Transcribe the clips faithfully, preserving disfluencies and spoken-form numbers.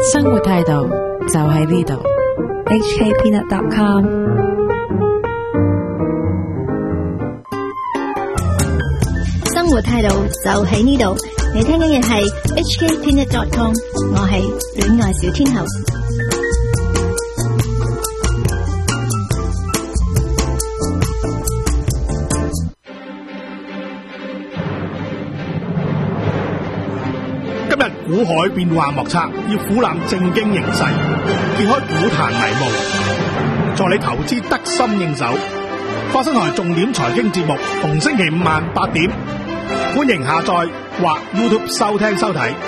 生活態度就喺呢度。 H K Peanut dot com 生活態度就喺呢度，你聽緊嘅係 H K Peanut dot com， 我係戀愛小天后。 今日股海變幻莫測，要俯覽正經形勢，揭開股壇迷霧，助你投資得心應手。花生台重點財經節目，逢星期五晚八點，歡迎下載或 YouTube 收聽收睇。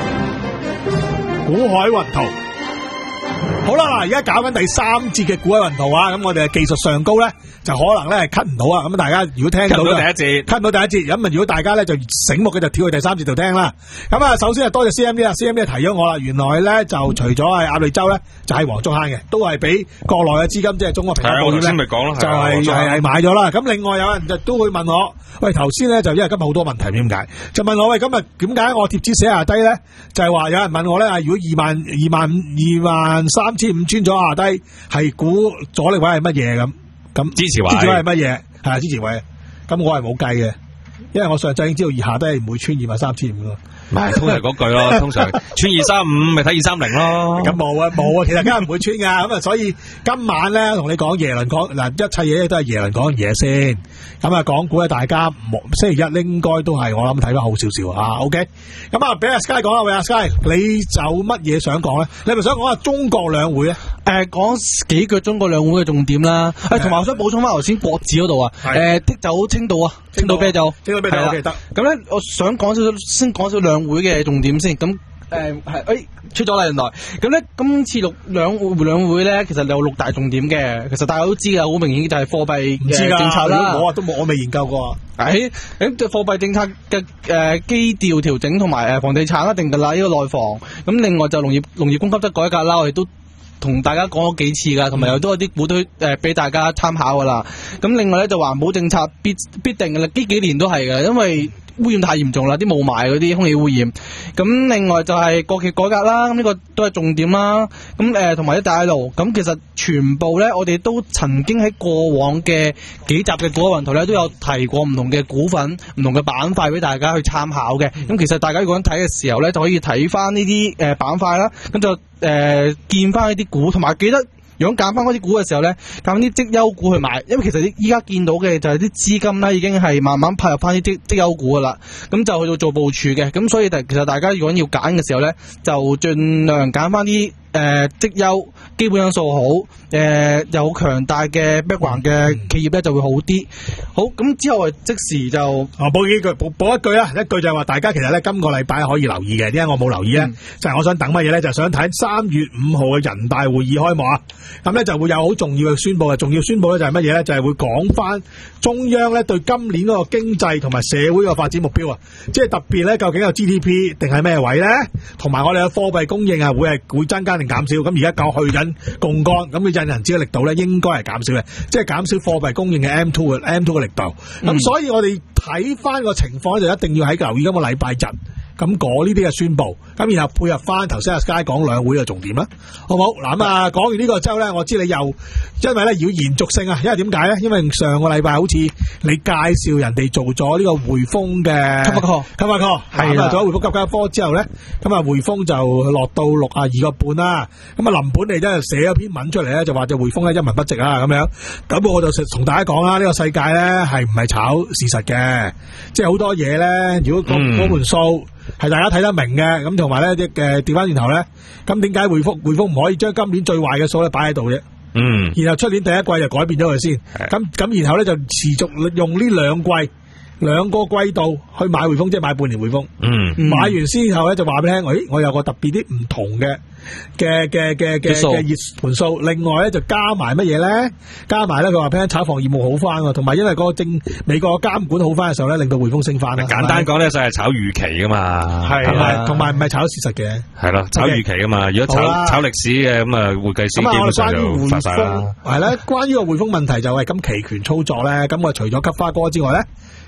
股海雲圖，好啦，而家搞緊第三節嘅股海雲圖啊，咁我哋嘅技術上高咧，就可能咧係 cut 唔到啊！咁大家如果聽到第一節 cut 唔到第一節，咁啊如果大家咧就醒目嘅就跳去第三節度聽啦。咁啊，首先係多謝 C M D 啦 ，C M D 提咗我啦，原來咧就除咗係鴨脷洲咧，就係黃竹坑嘅，都係俾國內嘅資金，即係中國平安保險咧，就係係係買咗啦。咁另外有人就都會問我，喂，頭先咧就因為今日好多問題，點解？就問我喂，今日點解我貼紙寫下低咧？就係話有人問我咧，如果二萬二萬二萬三千五穿咗下低，係估阻力位係乜嘢咁？咁支持位，支持位係乜嘢？係啊，支持位。咁我係冇計嘅，因為我上晝已經知道以下低唔會穿二萬三千五咯。 唔係，通常嗰句咯，通常穿二三五咪睇二三零咯。咁冇啊冇啊，其實梗係唔會穿噶。咁啊，所以今晚咧同你講耶倫講嗱，一切嘢都係耶倫講嘢先。咁啊，港股咧，大家星期一應該都係我諗睇得好少少啊。OK，咁啊，俾阿 Sky 講啦，喂阿 Sky，你有乜嘢想講咧？你係咪想講下中國兩會咧？ 誒，講幾句中國兩會嘅重點啦。誒，同埋我想補充翻頭先國指嗰度啊。誒，剔走青島啊，青島啤酒， 青島啤酒我記得。 咁咧，我想講少少，先講少兩會嘅重點先。咁誒係誒出咗啦，原來咁咧，今次六兩會兩會咧，其實有六大重點嘅。其實大家都知㗎，好明顯就係貨幣嘅政策啦。 我啊都冇，我未研究過。 喺誒貨幣政策嘅誒基調調整同埋誒房地產一定㗎啦，呢個內房。咁另外就農業農業供給側改革啦，我哋都同大家講咗幾次㗎，同埋又都有啲股推誒俾大家參考㗎啦。咁另外咧就環保政策必必定㗎啦，呢幾年都係嘅，因為污染太嚴重啦，啲霧霾嗰啲空氣污染。咁另外就係國企改革啦，咁呢個都係重點啦。咁誒同埋一帶一路，咁其實全部咧，我哋都曾經喺過往嘅幾集嘅股海雲圖咧，都有提過唔同嘅股份、唔同嘅板塊俾大家去參考嘅。咁、嗯、其實大家如果睇嘅時候咧，就可以睇翻呢啲誒板塊啦，咁就誒、呃、見翻呢啲股，同埋記得。如果揀翻嗰啲股嘅時候咧，揀翻啲績優股去買，因為其實依家見到嘅就係啲資金咧已經係慢慢派入翻啲績績優股噶啦，咁就去到做部署嘅，咁所以其實大家如果要揀嘅時候咧，就盡量揀翻啲誒績優、基本因素好、誒、呃、有強大嘅 background 嘅企業咧就會好啲。好，咁之後即時就啊補幾句，補補一句啦，一句就係話大家其實咧今個禮拜可以留意嘅，點解我冇留意咧？嗯、就係我想等乜嘢咧？就係、想睇三月五號嘅人大會議開幕啊！咁咧就會有好重要嘅宣佈嘅，重要宣佈咧就係乜嘢咧？就係、是、會講翻中央咧對今年嗰個經濟同埋社會嘅發展目標啊！即係特別咧，究竟有 G D P 定係咩位咧？同埋我哋嘅貨幣供應啊，會係會增加定減少？咁而家夠去緊槓桿，咁嘅印銀紙嘅力度咧應該係減少嘅，即係減少貨幣供應嘅 M two 嘅 M two 嘅力度。咁、嗯、所以我哋睇翻個情況就一定要喺留意今個禮拜日。咁講呢啲嘅宣佈，咁然後配合翻頭先阿 Sky 講兩會嘅重點啦，好唔好？嗱咁啊，講完呢個之後咧，我知你又因為咧要延續性啊，因為點解咧？因為上個禮拜好似你介紹人哋做咗呢個匯豐嘅 Cover Call，Cover Call 係啦，做咗匯豐 Cover Call之後咧，咁啊匯豐就落到六啊二個半啦。咁啊林本利真係寫咗篇文出嚟咧，就話隻匯豐咧一文不值啊咁樣。咁我就同大家講啦，呢、這個世界咧係唔係炒事實嘅，即係好多嘢咧，如果嗰嗰盤數。嗯係大家睇得明嘅，咁同埋咧啲嘅調翻轉頭咧，咁點解匯豐匯豐唔可以將今年最壞嘅數咧擺喺度啫？嗯，然後出年第一季就改變咗佢先，咁咁然後咧就持續用呢兩季兩個季度去買匯豐，即係買半年匯豐。嗯，買完之後咧就話俾你聽，誒，我有個特別啲唔同嘅嘅嘅嘅嘅嘅熱盤數，另外咧就加埋乜嘢咧？加埋咧佢話俾你聽炒房業務好翻，同埋因為嗰個政美國監管好翻嘅時候咧，令到匯豐升翻啦。簡單講咧就係炒預期噶嘛，係咪？同埋唔係炒事實嘅，係咯，炒預期噶嘛。如果炒炒歷史嘅咁啊，會計師基本上就發晒啦。係啦，關於個匯豐問題就係咁期權操作咧，咁我除咗吸花哥之外咧。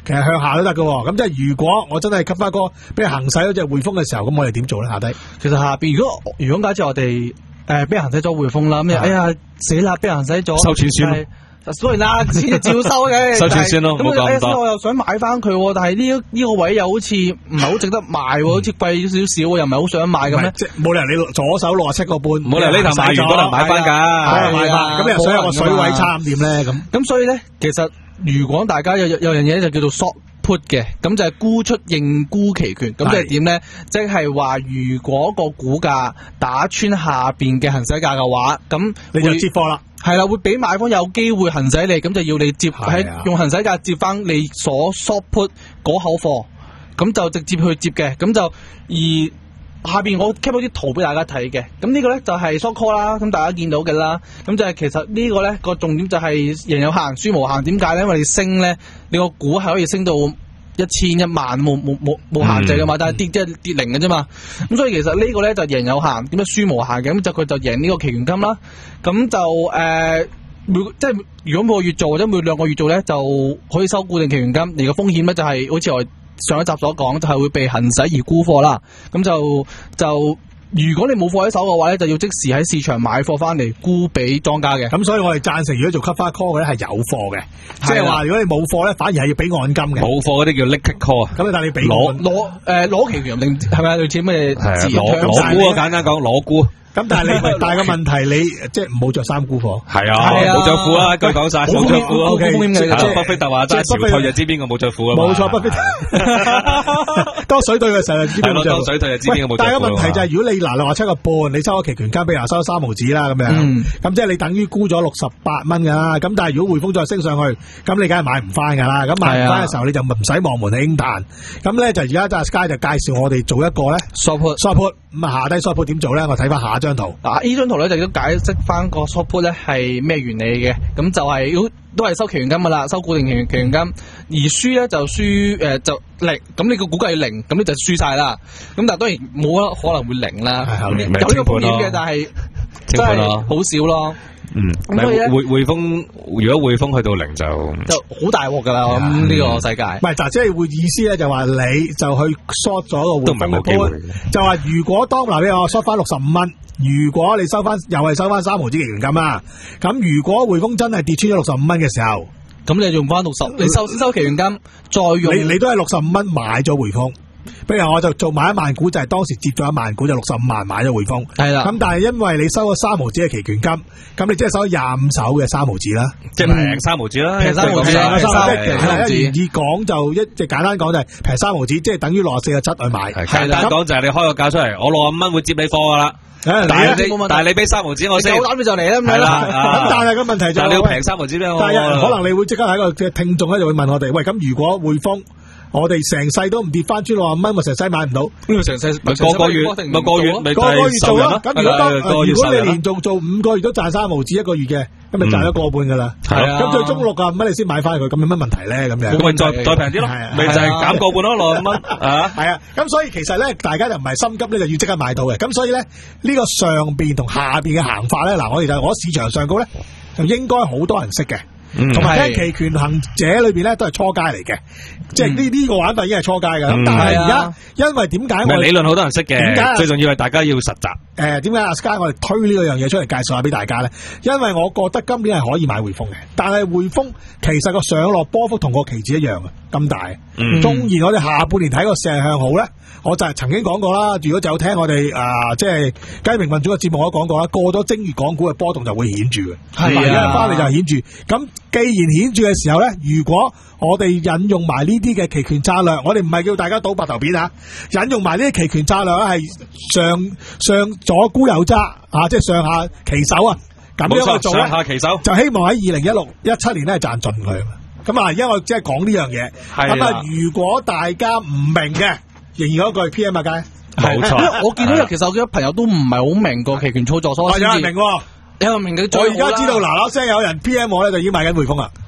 其實向下都得㗎。咁即係如果我真係吸翻哥俾人行使咗隻匯豐嘅時候，咁我哋點做咧？下低其實下邊如果如果假設我哋誒俾人行使咗匯豐啦，咁哎呀死啦，俾人行使咗收錢先咯。 當然啦，錢照收嘅， 收錢先咯，冇咁多。 我又想買翻佢，但係呢呢個位又好似唔係好值得賣，好似貴少少，又唔係好想買咁咧。 即係冇理由你左手六十七個半， 冇理由呢頭買完嗰頭買翻㗎。 咁又想有個水位差咁點咧？咁咁所以咧，其實如果大家有有樣嘢就叫做 short put 嘅，咁就係沽出認沽期權。咁即係點咧？即係話如果個股價打穿下邊嘅行使價嘅話，咁你就接貨啦。 係啦，會俾買方有機會行使你，咁就要你接喺用行使價接翻你所 short put 嗰口貨，咁就直接去接嘅，咁就而下邊我 keep 咗啲圖俾大家睇嘅，咁呢個咧就係 short call 啦，咁大家見到嘅啦，咁就係其實呢個咧個重點就係贏有限，輸無限，點解咧？因為你升咧，你個股係可以升到一千一萬冇冇冇冇限制噶嘛，嗯、但係跌即係跌零嘅啫嘛。咁所以其實呢個咧就贏有限，點解輸無限嘅？咁就佢就贏呢個期權金啦。咁就誒、呃、每即係如果每個月做或者每兩個月做咧，就可以收固定期權金。而個風險咧就係、是、好似我上一集所講，就係、是、會被行使而沽貨啦。咁就就。如果你冇貨喺手嘅話咧，就要即時喺市場買貨翻嚟沽俾莊家嘅。咁所以我哋贊成，如果做 cover call 嘅咧係有貨嘅，即係話如果你冇貨咧，反而係要俾按金嘅。 冇貨嗰啲叫 liquid call 啊。 咁但係你俾攞攞誒攞期權定係咪類似咩字？ 攞攞沽啊，簡單講攞沽。 咁但係你但係個問題，你即係唔好着衫沽貨。 係啊，冇着褲啊，句講晒冇着褲。 O K， 巴菲特話齋少退就知邊個冇着褲啊。 冇錯，巴菲特多水退嘅時候就知邊個冇着褲。多水退就知邊個冇着褲。但係個問題就係，如果你嗱六十七個半，你收咗期權金，比如話收咗三毫紙啦，咁樣，咁即係你等於沽咗六十八蚊噶啦。咁但係如果匯豐再升上去，咁你梗係買唔翻噶啦。咁買唔翻嘅時候，你就唔使望門興嘆。咁咧就而家就 Sky 就介紹我哋做一個咧 short put short put。咁啊下低 short put 點做咧？我睇翻下一張圖。 嗱，呢張圖咧就都解釋翻個 short put 咧係咩原理嘅。咁就係、是、都係收期權金噶啦，收固定期權期權金。而輸咧就輸誒、呃、就零，咁你個估計係零，咁你就輸晒啦。咁但係當然冇可能會零啦，有呢個風險嘅，但係真係好少咯。 嗯，咁所以咧，匯匯豐如果匯豐去到零就就好大鑊噶啦，咁呢個世界。 唔係，嗱，即係會意思咧，就話你就去 short 咗個匯豐嘅 put，就話如果當嗱你話 short 翻六十五蚊，如果你收翻又係收翻三毫子期權金啊，咁如果匯豐真係跌穿咗六十五蚊嘅時候， 咁你用翻六十，你收先收期權金，再用你你都係六十五蚊買咗匯豐。譬如我就做買一萬股，就係、是、當時接咗一萬股就六十五萬買咗匯豐，係啦。咁但係因為你收咗三毫子嘅期權金，咁你即係收咗廿五手嘅三毫子啦， 即係平三毫子啦， 平三毫子，平三毫子。 一願意講就一即係簡單講就係平三毫子，即係等於六十四個七去買。 簡單講就係你開個價出嚟，我六十五蚊會接你貨噶啦。但係你但係你俾三毫子我先， 我諗你就嚟啦，係啦。 咁但係個問題就係你要平三毫子俾我。 但係可能你會即刻喺個嘅聽眾咧就會問我哋，喂，咁如果匯豐我哋成世都唔跌翻穿六十蚊，咪成世買唔到。 咁成世咪個個月咪個月咪個個月做咯。咁如果當如果你連續做五個月都賺三毫子一個月嘅，咁咪賺咗個半噶啦。係啊。咁最終六十五蚊你先買翻佢，咁有乜問題咧？咁樣。 咁咪再再平啲咯。咪就係減個半咯，六十五蚊啊。 係啊。咁所以其實咧，大家就唔係心急咧，就要即刻買到嘅。咁所以咧，呢個上邊同下邊嘅行法咧，嗱，我哋就我市場上高咧，就應該好多人識嘅。同埋咧，期權行者裏邊咧都係初階嚟嘅，即係呢呢個玩法已經係初階嘅。咁、嗯、但係而家因為點解我理論好多人識嘅？點解最重要係大家要實習？誒、 呃，點解阿 Sky 我哋推呢個樣嘢出嚟介紹下俾大家咧？因為我覺得今年係可以買匯豐嘅，但係匯豐其實個上落波幅同個期指一樣嘅咁大。嗯，縱然我哋下半年睇個勢向好咧，我就係曾經講過啦。如果就有聽我哋啊，即係雞鳴民主嘅節目，我都講過啦。過咗正月港股嘅波動就會顯著嘅，係啊，翻嚟就係顯著。咁既然顯著嘅時候咧，如果我哋引用埋呢啲嘅期權策略，我哋唔係叫大家賭白頭片啊，引用埋呢啲期權策略咧，係上上左沽右揸啊，即係上下其手啊，咁樣去做咧， 上下其手就希望喺二零一六一七年咧賺盡佢。咁啊，而家我即係講呢樣嘢。咁啊，如果大家唔明嘅，仍然嗰句 P M 啊，街冇錯。 我見到有其實我嘅朋友都唔係好明個期權操作，所以有人明，有人明嘅。我而家知道嗱嗱聲有人 P M 我咧，就已經買緊匯豐啦。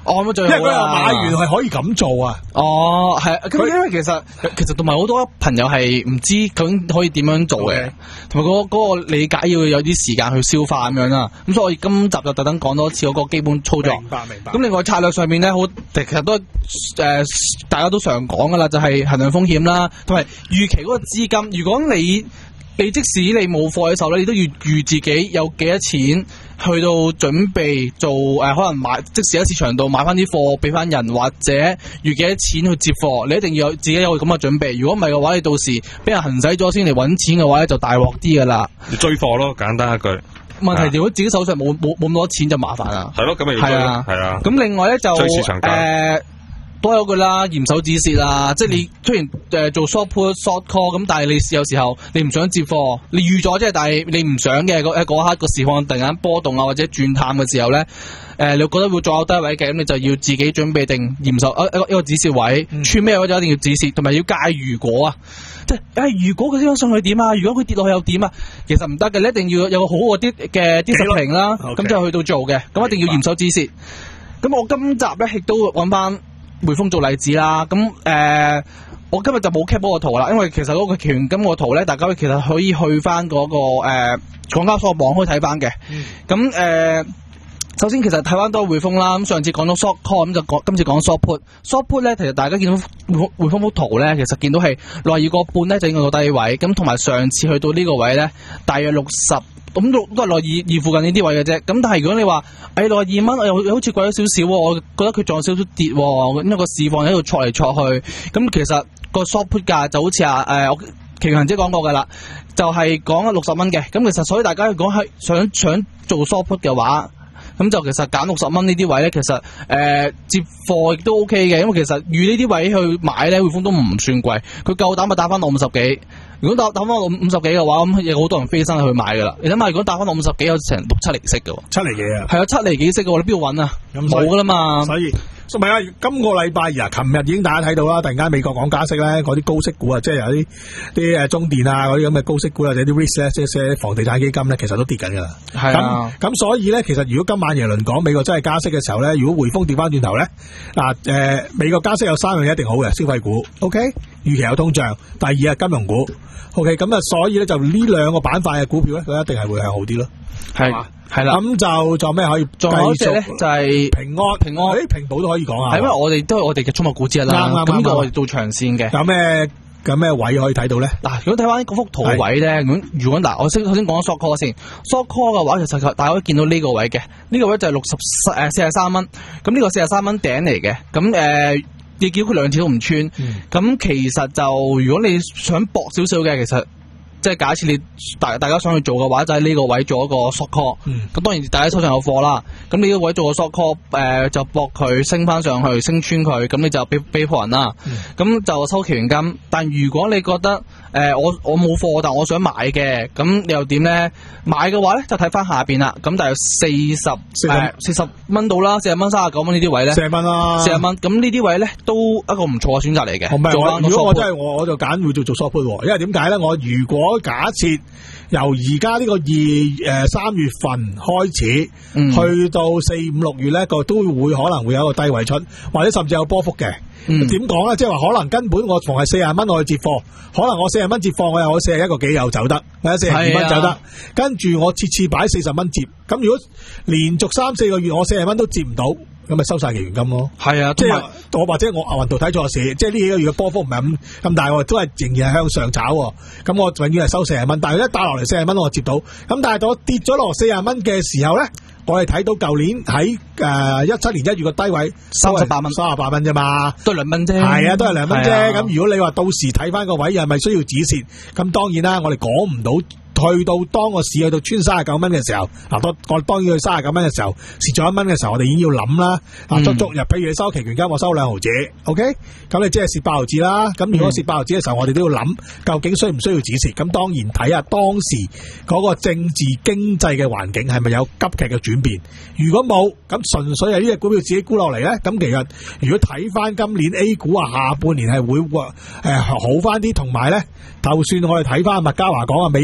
哦，咁最好啦。 因為佢話買完係可以咁做啊。 哦，係，咁因為其實其實同埋好多朋友係唔知究竟可以點樣做嘅，同埋嗰嗰個理解要有啲時間去消化咁樣啦。咁所以我今集就特登講多次嗰個基本操作。 明白明白。咁另外策略上面咧，好其實都誒、呃、大家都常講噶啦，就係、是、衡量風險啦，同埋預期嗰個資金。如果你你即使你冇貨嘅時候咧，你都要預自己有幾多錢去到準備做誒、呃，可能買即時喺市場度買翻啲貨俾翻人，或者預幾多錢去接貨，你一定要有自己有咁嘅準備。如果唔係嘅話，你到時俾人行使咗先嚟揾錢嘅話咧，就大鑊啲噶啦。 你追貨咯，簡單一句。 問題如果自己手上冇冇冇咁多錢就麻煩啦。 係咯，咁咪要追咯。係啊。咁另外咧就追市場價。 呃都有句啦，嚴守止蝕啦，即係你雖然誒、呃、做 short put short call 咁，但係你有時候你唔想接貨，你預咗即係，但係你唔想嘅嗰嗰刻個市況突然間波動啊，或者轉淡嘅時候咧，誒、呃、你覺得會再有低位嘅，咁你就要自己準備定嚴守一一個一個止蝕位，嗯、穿咩位就一定要止蝕，同埋要介如果啊，即係誒如果佢升上去點啊，如果佢跌落去又點啊，其實唔得嘅，你一定要有個好啲嘅啲實評啦，咁 Okay. 就去到做嘅，咁一定要嚴守止蝕。咁我今集咧亦都揾翻匯豐做例子啦，咁誒、呃，我今日就冇 cap 嗰個圖啦，因為其實嗰個期權金個圖咧，大家其實可以去翻嗰、那個誒港交所網可以睇翻嘅。咁誒、嗯呃，首先其實睇翻多匯豐啦，咁上次講到 short call，咁就講今次講 short put。short put 咧，其實大家見到匯匯豐幅圖咧，其實見到係六十二個半咧就應該到低位，咁同埋上次去到呢個位咧，大約六十。咁都都係落二二附近呢啲位嘅啫，咁但係如果你話誒落二蚊，又好似貴咗少少，我覺得佢仲有少少跌，咁因為個市況喺度挫嚟挫去，咁其實個 short put 價就好似啊誒，我奇強姐講過噶啦，就係講六十蚊嘅，咁其實所以大家如果係想想做 short put 嘅話，咁就其實揀六十蚊呢啲位咧，其實誒、呃、接貨亦都 OK 嘅，因為其實預呢啲位去買咧，匯豐都唔算貴，佢夠膽咪打翻落五十幾。如果打打翻落五十幾嘅話，咁有好多人飛身去買噶啦。你諗下，如果打翻落五十幾，有成六七厘息嘅， 七厘幾啊？係啊，七厘幾息嘅，你邊度揾啊？冇噶啦嘛。所以， 唔係啊，今個禮拜啊，琴日已經大家睇到啦。突然間美國講加息咧，嗰啲高息股啊，即係有啲啲誒中電啊嗰啲咁嘅高息股或者啲 risk 咧，即係房地產基金咧，其實都跌緊噶啦。係啊。咁咁所以咧，其實如果今晚耶倫講美國真係加息嘅時候咧，如果匯豐跌翻轉頭咧，嗱誒美國加息有三樣嘢一定好嘅，消費股 OK， 預期有通脹，第二係金融股。OK， 咁啊，所以咧就呢兩個板塊嘅股票咧，佢一定係會向好啲咯。係嘛，係啦。咁就仲有咩可以？仲有一隻咧，就係平安，平安，誒，平保都可以講啊。係因為我哋都係我哋嘅寵物股之一啦。啱啱咁呢個我哋做長線嘅。有咩有咩位可以睇到咧？嗱，如果睇翻嗰幅圖位咧，咁如果嗱，我先頭先講 short call 先 ，short call 嘅話，其實大家可以見到呢個位嘅，呢個位就係六十誒四十三蚊。咁呢個四十三蚊頂嚟嘅，咁誒。你叫佢兩次都唔穿，咁、嗯、其實就如果你想搏少少嘅，其實即係假設你大大家想去做嘅話，就喺、是、呢個位做一個 short call。咁、嗯、當然大家手上有貨啦，咁你呢個位做個 short call，誒、呃、就搏佢升翻上去，升穿佢，咁你就俾俾貨人啦。咁、嗯、就收期權金。但如果你覺得誒、呃、我我冇貨，但我想買嘅，咁你又點咧？買嘅話咧就睇翻下邊啦。咁大約四十誒四十蚊到啦，四十蚊、三十九蚊呢啲位咧，四十蚊啦，四十蚊。咁呢啲位咧都一個唔錯嘅選擇嚟嘅。唔係，如果我真係我我就揀會做做 short put，因為點解咧？我如果假設由而家呢個二誒三月份開始，嗯、去到四五六月咧，個都會可能會有一個低位出，或者甚至有波幅嘅。點講咧？即係話可能根本我逢係四十蚊我去接貨，可能我四十蚊接貨，我又我四十一個幾又走得，或者四十二蚊走得，啊、跟住我次次擺四十蚊接，咁如果連續三四個月我四十蚊都接唔到，咁咪收晒期權金咯。係啊，即係我或者我亞運圖睇錯市，即係呢幾個月嘅波幅唔係咁咁大，我都係仍然係向上炒，咁我永遠係收四十蚊，但係一打落嚟四十蚊我接到，咁但係到我跌咗落四十蚊嘅時候咧。我哋睇到舊年喺誒一七年一月個低位三十八蚊，三十八蚊啫嘛，都係兩蚊啫。係啊，都係兩蚊啫。咁、啊、如果你話到時睇翻個位，又係咪需要止蝕？咁當然啦，我哋講唔到。去到當個市去到穿三十九蚊嘅時候，嗱，我當然去三十九蚊嘅時候，蝕咗一蚊嘅時候，我哋已經要諗啦。啊、嗯，足足日，譬如你收期權金，我收兩毫子 ，OK，咁你即係蝕八毫子啦。咁如果蝕八毫子嘅時候，我哋都要諗究竟需唔需要止蝕。咁當然睇下當時嗰個政治經濟嘅環境係咪有急劇嘅轉變。如果冇，咁純粹係呢隻股票自己沽落嚟咧，咁其實如果睇翻今年 A 股啊，下半年係會誒、呃、好翻啲，同埋咧，就算我哋睇翻麥嘉華講啊，美股會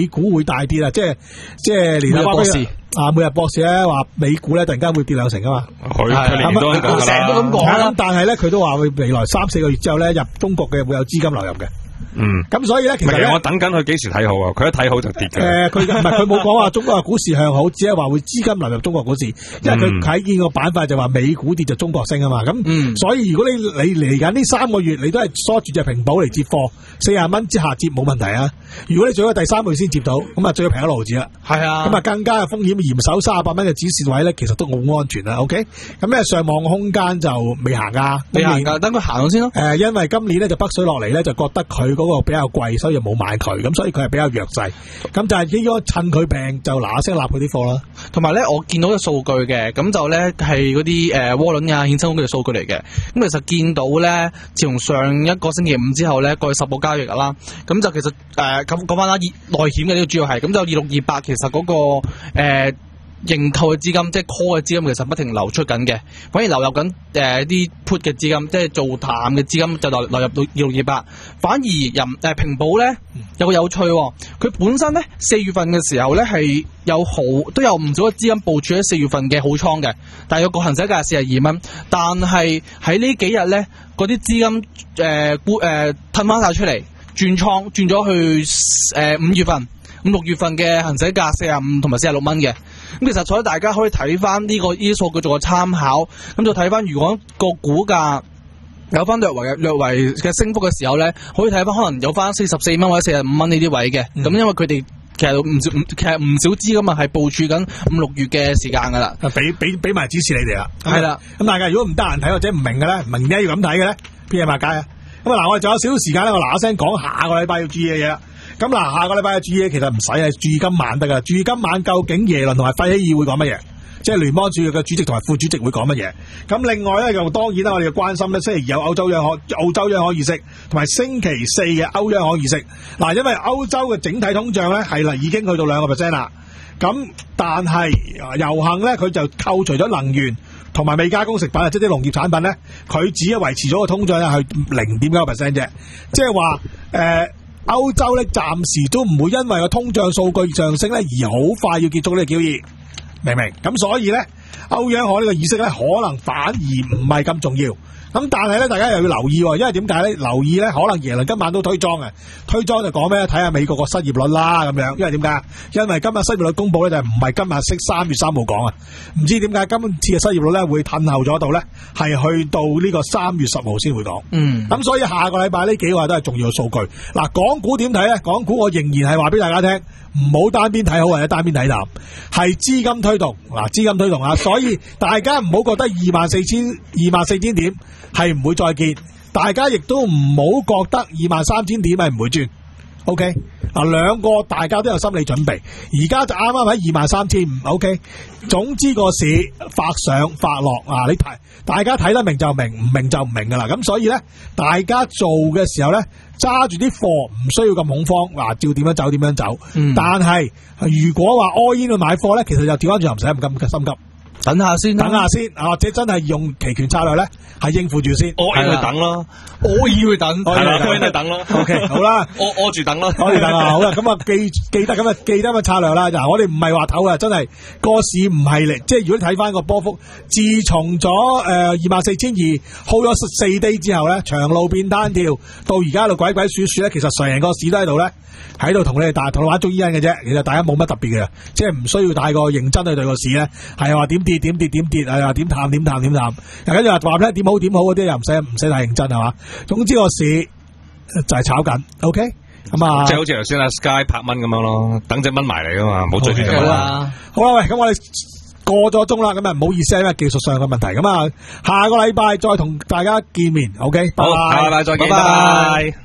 會大跌啊！即係即係連阿博士啊，每日博士咧話美股咧突然間會跌兩成啊嘛， 佢佢年都成日都咁講啦。 但係咧佢都話會未來三四個月之後咧入中國嘅會有資金流入嘅。 嗯，咁所以咧，其實我等緊佢幾時睇好啊？佢一睇好就跌嘅。誒、 呃，佢唔係佢冇講話中國嘅股市向好，只係話會資金流入中國股市，因為佢睇見個板塊就話美股跌就中國升啊嘛。咁、嗯，所以如果你你嚟緊呢三個月你都係梳住隻平保嚟接貨，四十蚊之下接冇問題啊。如果你最咗第三個月先接到，咁啊最平一毫子啦。係啊，咁啊更加嘅風險嚴守三十八蚊嘅止蝕位咧，其實都好安全啦。OK，咁咧上望空間就未行噶， 未行噶，等佢行咗先咯。 誒、呃，因為今年咧就北水落嚟咧，就覺得佢嗰個比較貴。所以就冇買佢，咁所以佢係比較弱勢，咁就係應該趁佢病就嗱嗱聲立佢啲貨啦。 同埋咧，我見到嘅數據嘅，咁就咧係嗰啲誒窩輪啊、衍生工具嘅數據嚟嘅。咁其實見到咧，自從上一個星期五之後咧，過去十個交易日啦，咁就其實誒咁講翻啦，內險嘅呢個主要係，咁就二六二八，其實嗰、那個誒。呃認購嘅資金，即係 call 嘅資金，其實不停流出緊嘅，反而流入緊誒啲 put 嘅資金，即係做淡嘅資金就流流入到二六二八。反而人誒、呃、平保咧有個有趣、哦，佢本身咧四月份嘅時候咧係有好都有唔少嘅資金部署喺四月份嘅好倉嘅，但係個行使價係四十二蚊，但係喺呢幾日咧嗰啲資金誒沽誒褪翻晒出嚟，轉倉轉咗去誒五、呃、月份。五六月份嘅行使價四十五同埋四十六蚊嘅，咁其實所以大家可以睇翻呢個呢啲數據做個參考，咁就睇翻如果個股價有翻略為略為嘅升幅嘅時候咧，可以睇翻可能有翻四十四蚊或者四十五蚊呢啲位嘅，咁、嗯、因為佢哋其實唔少其實唔少資金啊係部署緊五六月嘅時間噶啦， 俾俾俾埋指示你哋啦， 係啦， 咁大家如果唔得閒睇或者唔明嘅咧，唔明點解要咁睇嘅咧，邊嘢賣街啊？咁啊嗱，我哋仲有少少時間咧，我嗱嗱聲講下個禮拜要注意嘅嘢。咁嗱，下個禮拜嘅注意其實唔使係注意今晚得噶，注意今晚究竟耶倫同埋費希爾會講乜嘢，即係聯邦儲備嘅主席同埋副主席會講乜嘢。咁另外咧，就當然啦，我哋要關心咧，星期二有歐洲央行、澳洲央行議息，同埋星期四嘅歐央行議息。嗱，因為歐洲嘅整體通脹咧係啦，已經去到兩個 percent 啦。咁但係遊行咧，佢就扣除咗能源同埋未加工食品啊，即係啲農業產品咧，佢只係維持咗個通脹咧係零點九個 percent 啫，即係話誒。呃歐洲咧暫時都唔會因為個通脹數據上升咧而好快要結束呢個交易，明唔明？咁所以咧，歐央行呢個議息咧可能反而唔係咁重要。咁但係咧，大家又要留意，因為點解咧？留意咧，可能耶倫今晚都推莊嘅，推莊就講咩？睇下美國個失業率啦，咁樣。因為點解？因為今日失業率公布咧就唔係今日識三月三號講啊，唔知點解今次嘅失業率咧會褪後咗到咧，係去到呢個三月十號先會講。嗯。咁所以下個禮拜呢幾個都係重要嘅數據。嗱，港股點睇咧？港股我仍然係話俾大家聽，唔好單邊睇好或者單邊睇淡，係資金推動。嗱，資金推動啊，所以大家唔好覺得二萬四千二萬四千點係唔會再見，大家亦都唔好覺得二萬三千點係唔會轉。OK，嗱，兩個大家都有心理準備，而家就啱啱喺二萬三千五。OK，總之個市發上發落啊，你睇大家睇得明就明，唔明就唔明噶啦。咁所以咧，大家做嘅時候咧，揸住啲貨唔需要咁恐慌，嗱，照點樣走點樣走。嗯、但係如果話 all in 去買貨咧，其實就調翻轉又唔使咁心急。 等下先， 等下先，或者真係用期權策略咧，係應付住先。 我要去等咯， 我要去等， 係啦，我要去等咯。 O K，好啦， 我我住等咯， 我住等啊，好啦，咁啊記記得咁啊記得咁嘅策略啦。嗱，我哋唔係話唞啊，真係個市唔係嚟，即係如果睇翻個波幅，自從咗誒二萬四千二 hold 咗四 day 之後咧，長路變單調，到而家喺度鬼鬼祟祟咧，其實成個市都喺度咧。喺度同你哋大同玩中醫因嘅啫，其實大家冇乜特別嘅，即係唔需要太過認真去對個市咧，係話點跌點跌點跌，係話點淡點淡點淡，又跟住話話咧點好點好嗰啲又唔使唔使太認真係嘛，總之個市就係炒緊 ，OK， 咁啊， 即係好似頭先阿 Sky 拍蚊咁樣咯，等隻蚊埋嚟噶嘛，唔好追住隻蚊啦。 好啦，喂，咁我哋過咗鐘啦，咁啊唔好意思，因為技術上嘅問題，咁啊下個禮拜再同大家見面 ，OK， 拜拜， 好，下個禮拜再見，拜拜。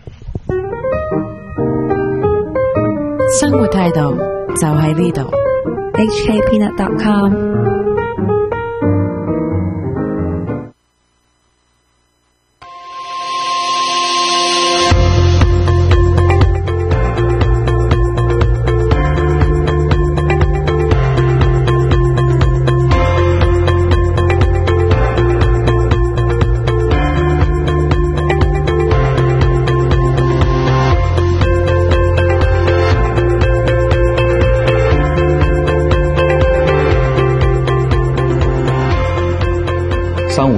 生活態度就喺呢度 H K Peanut dot com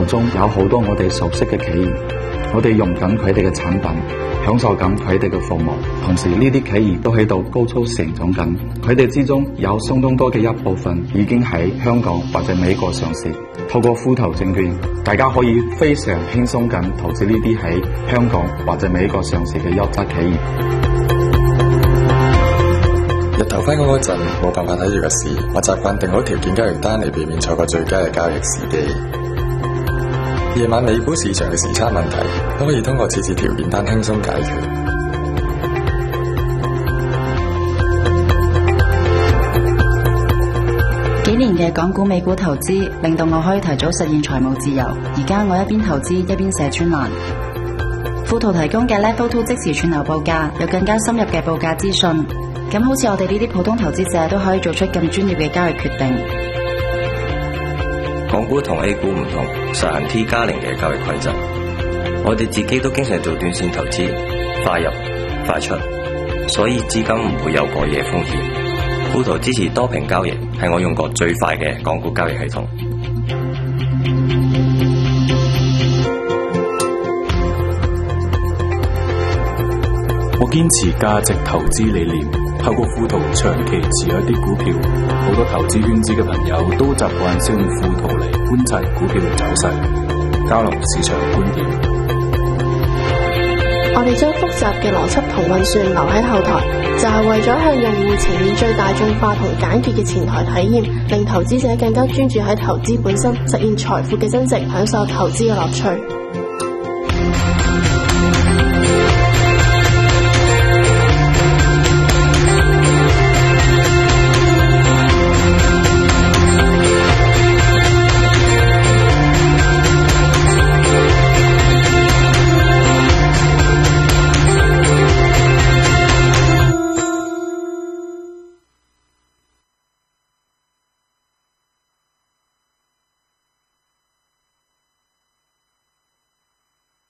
中有好多我哋熟悉嘅企業，我哋用緊佢哋嘅產品，享受緊佢哋嘅服務，同時呢啲企業都喺度高速成長緊，佢哋之中有相當多嘅一部分已經喺香港或者美國上市。透過富途證券，大家可以非常輕鬆咁投資呢啲喺香港或者美國上市嘅優質企業。 日頭翻工嗰陣冇辦法睇住個市，我習慣定好條件交易單嚟避免錯過最佳嘅交易時機。夜晚美股市場嘅時差問題都可以通過設置條件單輕鬆解決。 幾年嘅港股美股投資令到我可以提早實現財務自由。而家我一邊投資一邊寫專欄。富途提供嘅 Level Two 即時串流報價，有更加深入嘅報價資訊。咁好似我哋呢啲普通投資者都可以做出咁專業嘅交易決定。 港股同 A 股唔同，實行 T 加零嘅交易規則。我哋自己都經常做短線投資，快入快出，所以資金唔會有過夜風險。富途支持多屏交易，係我用過最快嘅港股交易系統。 我堅持價值投資理念，透過富途長期持有一啲股票，好多投資圈子嘅朋友都習慣使用富途嚟觀察股票走勢，交流市場觀點。 我哋將複雜嘅邏輯同運算留喺後台，就係為咗向用戶呈現最大眾化同簡潔嘅前台體驗，令投資者更加專注喺投資本身，實現財富嘅增值，享受投資嘅樂趣。